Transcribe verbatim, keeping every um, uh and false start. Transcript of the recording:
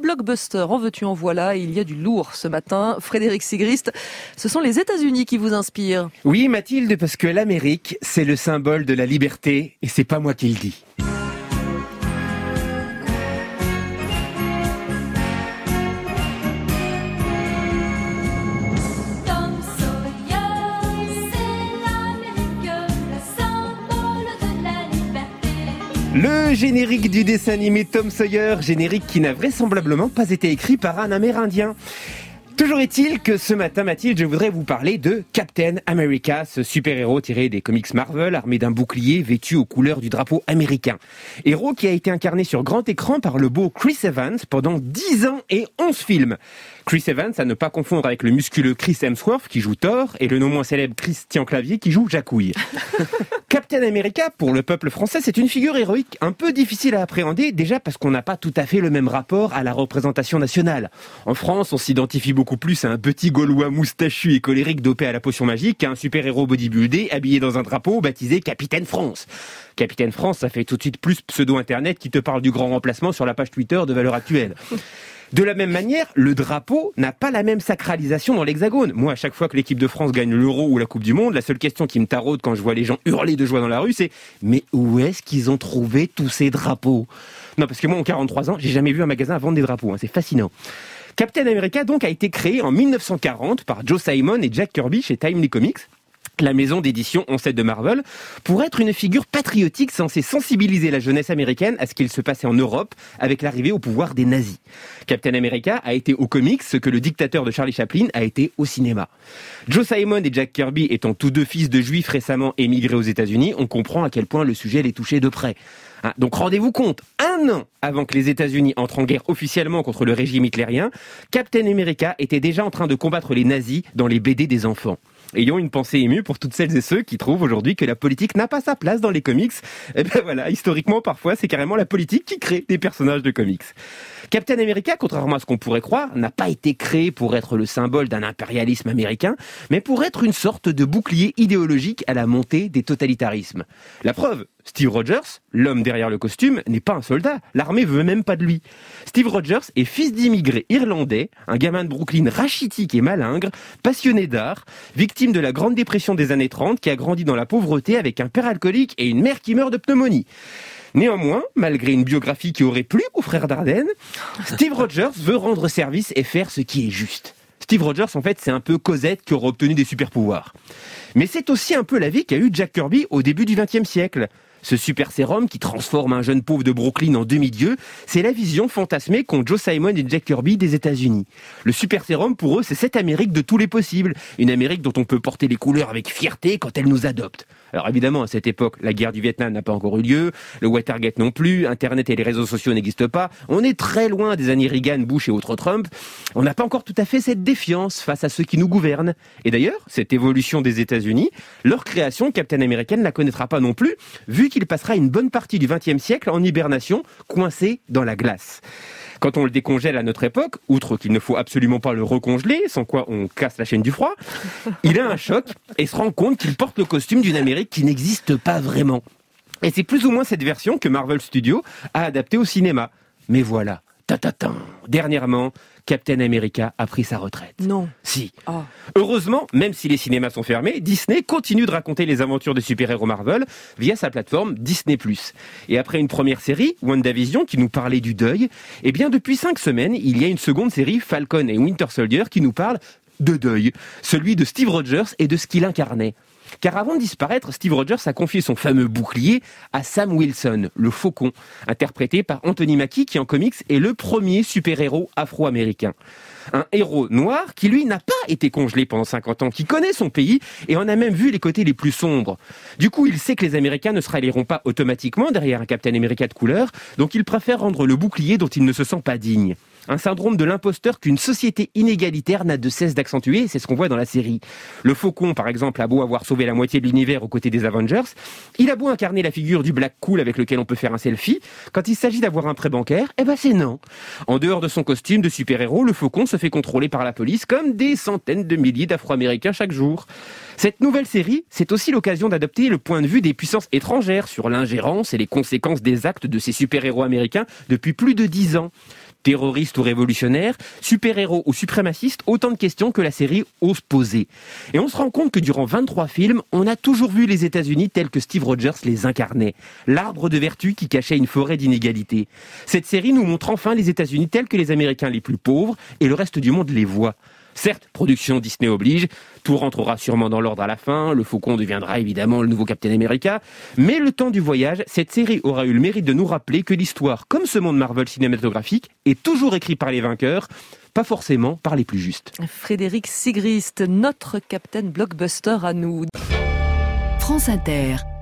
blockbuster, en veux-tu en voilà, il y a du lourd ce matin. Frédéric Sigrist, ce sont les États-Unis qui vous inspirent. Oui Mathilde, parce que l'Amérique, c'est le symbole de la liberté, et c'est pas moi qui le dis. Le générique du dessin animé Tom Sawyer, générique qui n'a vraisemblablement pas été écrit par un Amérindien. Toujours est-il que ce matin, Mathilde, je voudrais vous parler de Captain America, ce super-héros tiré des comics Marvel, armé d'un bouclier vêtu aux couleurs du drapeau américain. Héros qui a été incarné sur grand écran par le beau Chris Evans pendant dix ans et onze films. Chris Evans, à ne pas confondre avec le musculeux Chris Hemsworth qui joue Thor et le non moins célèbre Christian Clavier qui joue Jacouille. Captain America, pour le peuple français, c'est une figure héroïque un peu difficile à appréhender, déjà parce qu'on n'a pas tout à fait le même rapport à la représentation nationale. En France, on s'identifie beaucoup plus à un petit Gaulois moustachu et colérique dopé à la potion magique qu'à un super-héros bodybuildé habillé dans un drapeau baptisé Capitaine France. Capitaine France, ça fait tout de suite plus pseudo-internet qui te parle du grand remplacement sur la page Twitter de Valeurs Actuelles. De la même manière, le drapeau n'a pas la même sacralisation dans l'Hexagone. Moi, à chaque fois que l'équipe de France gagne l'Euro ou la Coupe du Monde, la seule question qui me taraude quand je vois les gens hurler de joie dans la rue, c'est « Mais où est-ce qu'ils ont trouvé tous ces drapeaux ?» Non, parce que moi, en quarante-trois ans, j'ai jamais vu un magasin vendre des drapeaux. Hein, c'est fascinant. Captain America, donc, a été créé en dix-neuf cent quarante par Joe Simon et Jack Kirby chez Timely Comics, la maison d'édition ancêtre de Marvel, pour être une figure patriotique censée sensibiliser la jeunesse américaine à ce qu'il se passait en Europe avec l'arrivée au pouvoir des nazis. Captain America a été au comics ce que le dictateur de Charlie Chaplin a été au cinéma. Joe Simon et Jack Kirby étant tous deux fils de juifs récemment émigrés aux États-Unis, on comprend à quel point le sujet les touchait de près. Hein, donc rendez-vous compte, un an avant que les États-Unis entrent en guerre officiellement contre le régime hitlérien, Captain America était déjà en train de combattre les nazis dans les B D des enfants. Ayons une pensée émue pour toutes celles et ceux qui trouvent aujourd'hui que la politique n'a pas sa place dans les comics. Et ben voilà, historiquement, parfois, c'est carrément la politique qui crée des personnages de comics. Captain America, contrairement à ce qu'on pourrait croire, n'a pas été créé pour être le symbole d'un impérialisme américain, mais pour être une sorte de bouclier idéologique à la montée des totalitarismes. La preuve, Steve Rogers, l'homme derrière le costume, n'est pas un soldat. L'armée veut même pas de lui. Steve Rogers est fils d'immigrés irlandais, un gamin de Brooklyn rachitique et malingre, passionné d'art, victime de la Grande Dépression des années trente, qui a grandi dans la pauvreté avec un père alcoolique et une mère qui meurt de pneumonie. Néanmoins, malgré une biographie qui aurait plu aux frères Dardenne, Steve Rogers veut rendre service et faire ce qui est juste. Steve Rogers, en fait, c'est un peu Cosette qui aura obtenu des super-pouvoirs. Mais c'est aussi un peu la vie qu'a eu Jack Kirby au début du vingtième siècle. Ce super sérum qui transforme un jeune pauvre de Brooklyn en demi-dieu, c'est la vision fantasmée qu'ont Joe Simon et Jack Kirby des États-Unis. Le super sérum, pour eux, c'est cette Amérique de tous les possibles. Une Amérique dont on peut porter les couleurs avec fierté quand elle nous adopte. Alors évidemment, à cette époque, la guerre du Vietnam n'a pas encore eu lieu, le Watergate non plus, Internet et les réseaux sociaux n'existent pas. On est très loin des années Reagan, Bush et autres Trump. On n'a pas encore tout à fait cette défiance face à ceux qui nous gouvernent. Et d'ailleurs, cette évolution des États-Unis, leur création, Captain America, ne la connaîtra pas non plus, vu qu'il passera une bonne partie du vingtième siècle en hibernation, coincé dans la glace. Quand on le décongèle à notre époque, outre qu'il ne faut absolument pas le recongeler, sans quoi on casse la chaîne du froid, il a un choc et se rend compte qu'il porte le costume d'une Amérique qui n'existe pas vraiment. Et c'est plus ou moins cette version que Marvel Studios a adaptée au cinéma. Mais voilà, ta-ta-tan, dernièrement, Captain America a pris sa retraite. Non. Si. Oh. Heureusement, même si les cinémas sont fermés, Disney continue de raconter les aventures des super-héros Marvel via sa plateforme Disney plus. Et après une première série, WandaVision, qui nous parlait du deuil, eh bien depuis cinq semaines, il y a une seconde série, Falcon et Winter Soldier, qui nous parle de deuil, celui de Steve Rogers et de ce qu'il incarnait. Car avant de disparaître, Steve Rogers a confié son fameux bouclier à Sam Wilson, le Faucon, interprété par Anthony Mackie, qui en comics est le premier super-héros afro-américain. Un héros noir qui, lui, n'a pas été congelé pendant cinquante ans, qui connaît son pays et en a même vu les côtés les plus sombres. Du coup, il sait que les Américains ne se rallieront pas automatiquement derrière un Captain America de couleur, donc il préfère rendre le bouclier dont il ne se sent pas digne. Un syndrome de l'imposteur qu'une société inégalitaire n'a de cesse d'accentuer, et c'est ce qu'on voit dans la série. Le Faucon, par exemple, a beau avoir sauvé la moitié de l'univers aux côtés des Avengers, il a beau incarner la figure du black cool avec lequel on peut faire un selfie, quand il s'agit d'avoir un prêt bancaire, eh ben c'est non. En dehors de son costume de super-héros, le Faucon se fait contrôler par la police comme des centaines de milliers d'Afro-Américains chaque jour. Cette nouvelle série, c'est aussi l'occasion d'adopter le point de vue des puissances étrangères sur l'ingérence et les conséquences des actes de ces super-héros américains depuis plus de dix ans. Terroristes ou révolutionnaires, super-héros ou suprémacistes, autant de questions que la série ose poser. Et on se rend compte que durant vingt-trois films, on a toujours vu les États-Unis tels que Steve Rogers les incarnait. L'arbre de vertu qui cachait une forêt d'inégalités. Cette série nous montre enfin les États-Unis tels que les Américains les plus pauvres et le reste du monde les voit. Certes, production Disney oblige, tout rentrera sûrement dans l'ordre à la fin, le Faucon deviendra évidemment le nouveau Captain America, mais le temps du voyage, cette série aura eu le mérite de nous rappeler que l'histoire, comme ce monde Marvel cinématographique, est toujours écrite par les vainqueurs, pas forcément par les plus justes. Frédéric Sigrist, notre Captain Blockbuster à nous. France Inter.